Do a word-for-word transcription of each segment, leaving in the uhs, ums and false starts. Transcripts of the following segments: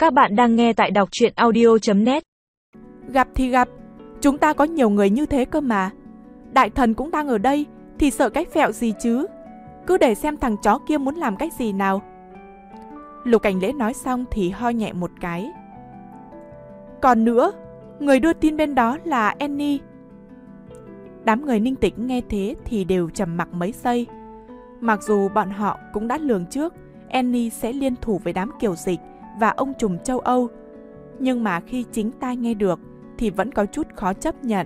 Các bạn đang nghe tại đọc truyện audio chấm net. Gặp thì gặp, chúng ta có nhiều người như thế cơ mà. Đại thần cũng đang ở đây thì sợ cái phẹo gì chứ. Cứ để xem thằng chó kia muốn làm cái gì nào. Lục Cảnh Lễ nói xong thì ho nhẹ một cái. Còn nữa, người đưa tin bên đó là Annie. Đám người Ninh Tịch nghe thế thì đều trầm mặc mấy giây. Mặc dù bọn họ cũng đã lường trước Annie sẽ liên thủ với đám Kiều Dịch và ông trùm châu Âu, nhưng mà khi chính tai nghe được thì vẫn có chút khó chấp nhận.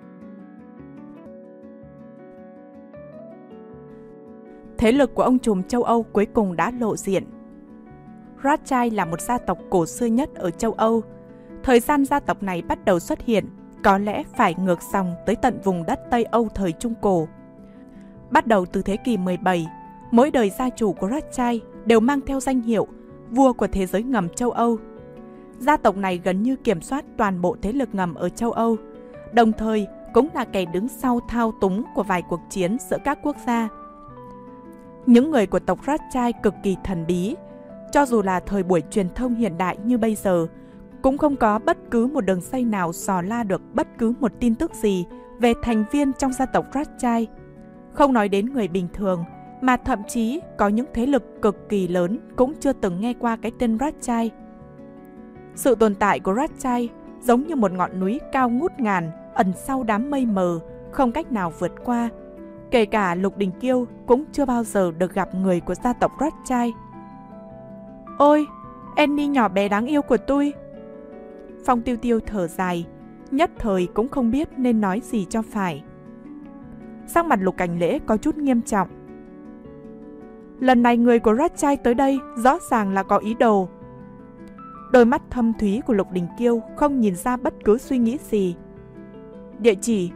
Thế lực của ông trùm châu Âu cuối cùng đã lộ diện. Rothschild là một gia tộc cổ xưa nhất ở châu Âu. Thời gian gia tộc này bắt đầu xuất hiện có lẽ phải ngược dòng tới tận vùng đất Tây Âu thời Trung Cổ. Bắt đầu từ thế kỷ mười bảy, mỗi đời gia chủ của Rothschild đều mang theo danh hiệu vua của thế giới ngầm châu Âu. Gia tộc này gần như kiểm soát toàn bộ thế lực ngầm ở châu Âu, đồng thời cũng là kẻ đứng sau thao túng của vài cuộc chiến giữa các quốc gia. Những người của tộc Rothschild cực kỳ thần bí, cho dù là thời buổi truyền thông hiện đại như bây giờ, cũng không có bất cứ một đường dây nào dò la được bất cứ một tin tức gì về thành viên trong gia tộc Rothschild. Không nói đến người bình thường, mà thậm chí có những thế lực cực kỳ lớn cũng chưa từng nghe qua cái tên Rothschild. Sự tồn tại của Rothschild giống như một ngọn núi cao ngút ngàn, ẩn sau đám mây mờ, không cách nào vượt qua. Kể cả Lục Đình Kiêu cũng chưa bao giờ được gặp người của gia tộc Rothschild. Ôi, Annie nhỏ bé đáng yêu của tôi. Phong Tiêu Tiêu thở dài, nhất thời cũng không biết nên nói gì cho phải. Sắc mặt Lục Cảnh Lễ có chút nghiêm trọng. Lần này người của Rothschild tới đây rõ ràng là có ý đồ. Đôi mắt thâm thúy của Lục Đình Kiêu không nhìn ra bất cứ suy nghĩ gì. Địa chỉ: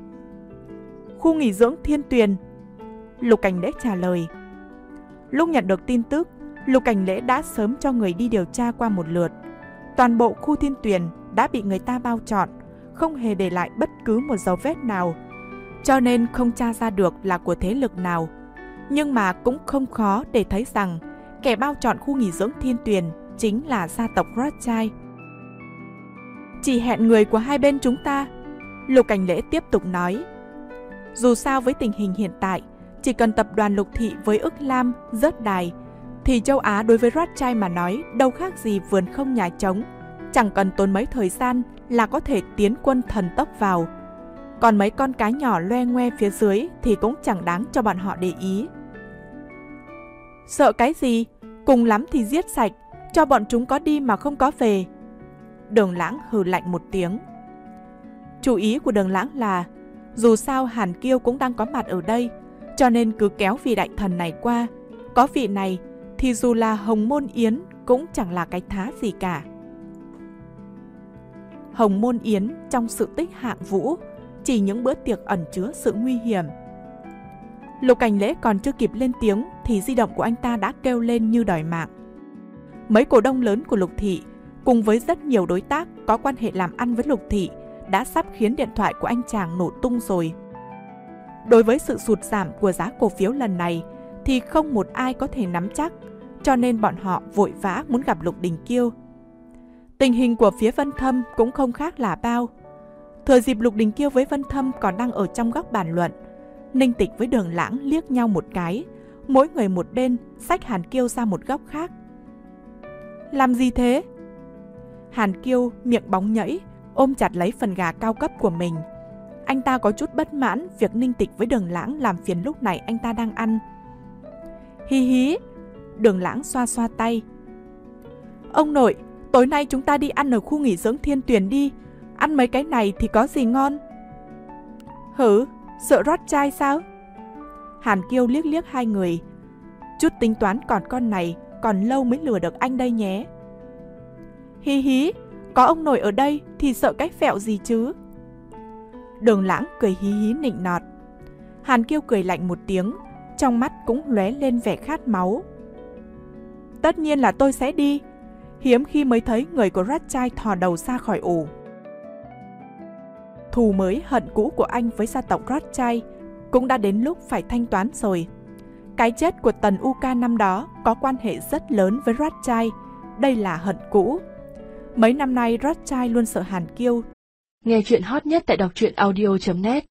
khu nghỉ dưỡng Thiên Tuyền. Lục Cảnh Lễ trả lời. Lúc nhận được tin tức, Lục Cảnh Lễ đã sớm cho người đi điều tra qua một lượt. Toàn bộ khu Thiên Tuyền đã bị người ta bao trọn, không hề để lại bất cứ một dấu vết nào, cho nên không tra ra được là của thế lực nào. Nhưng mà cũng không khó để thấy rằng kẻ bao trọn khu nghỉ dưỡng Thiên Tuyền chính là gia tộc Rothschild. Chỉ hẹn người của hai bên chúng ta, Lục Cảnh Lễ tiếp tục nói. Dù sao với tình hình hiện tại, chỉ cần tập đoàn Lục Thị với Ức Lam rớt đài, thì châu Á đối với Rothschild mà nói đâu khác gì vườn không nhà trống. Chẳng cần tốn mấy thời gian là có thể tiến quân thần tốc vào. Còn mấy con cá nhỏ loe ngoe phía dưới thì cũng chẳng đáng cho bọn họ để ý. Sợ cái gì? Cùng lắm thì giết sạch, cho bọn chúng có đi mà không có về. Đường Lãng hừ lạnh một tiếng. Chủ ý của Đường Lãng là dù sao Hàn Kiêu cũng đang có mặt ở đây, cho nên cứ kéo vị đại thần này qua. Có vị này thì dù là Hồng Môn Yến cũng chẳng là cái thá gì cả. Hồng Môn Yến trong sự tích hạng vũ, chỉ những bữa tiệc ẩn chứa sự nguy hiểm. Lục Cảnh Lễ còn chưa kịp lên tiếng thì di động của anh ta đã kêu lên như đòi mạng. Mấy cổ đông lớn của Lục Thị cùng với rất nhiều đối tác có quan hệ làm ăn với Lục Thị đã sắp khiến điện thoại của anh chàng nổ tung rồi. Đối với sự sụt giảm của giá cổ phiếu lần này thì không một ai có thể nắm chắc, cho nên bọn họ vội vã muốn gặp Lục Đình Kiêu. Tình hình của phía Vân Thâm cũng không khác là bao. Thừa dịp Lục Đình Kiêu với Vân Thâm còn đang ở trong góc bàn luận, Ninh Tịch với Đường Lãng liếc nhau một cái, mỗi người một bên xách Hàn Kiêu ra một góc khác. Làm gì thế? Hàn Kiêu miệng bóng nhẫy, ôm chặt lấy phần gà cao cấp của mình. Anh ta có chút bất mãn việc Ninh Tịch với Đường Lãng làm phiền lúc này anh ta đang ăn. Hi hí, Đường Lãng xoa xoa tay. Ông nội, tối nay chúng ta đi ăn ở khu nghỉ dưỡng Thiên Tuyền đi. Ăn mấy cái này thì có gì ngon? Hử, sợ Rothschild sao? Hàn Kiêu liếc liếc hai người. Chút tính toán còn con này, còn lâu mới lừa được anh đây nhé. Hi hí, có ông nội ở đây thì sợ cái phẹo gì chứ? Đường Lãng cười hí hí nịnh nọt. Hàn Kiêu cười lạnh một tiếng, trong mắt cũng lóe lên vẻ khát máu. Tất nhiên là tôi sẽ đi. Hiếm khi mới thấy người của Rothschild thò đầu ra khỏi ổ. Thù mới hận cũ của anh với gia tộc Rothschild cũng đã đến lúc phải thanh toán rồi. Cái chết của Tần U Ca năm đó có quan hệ rất lớn với Rothschild, đây là hận cũ. Mấy năm nay Rothschild luôn sợ Hàn Kiêu. Nghe chuyện hot nhất tại đọc truyện audio chấm net.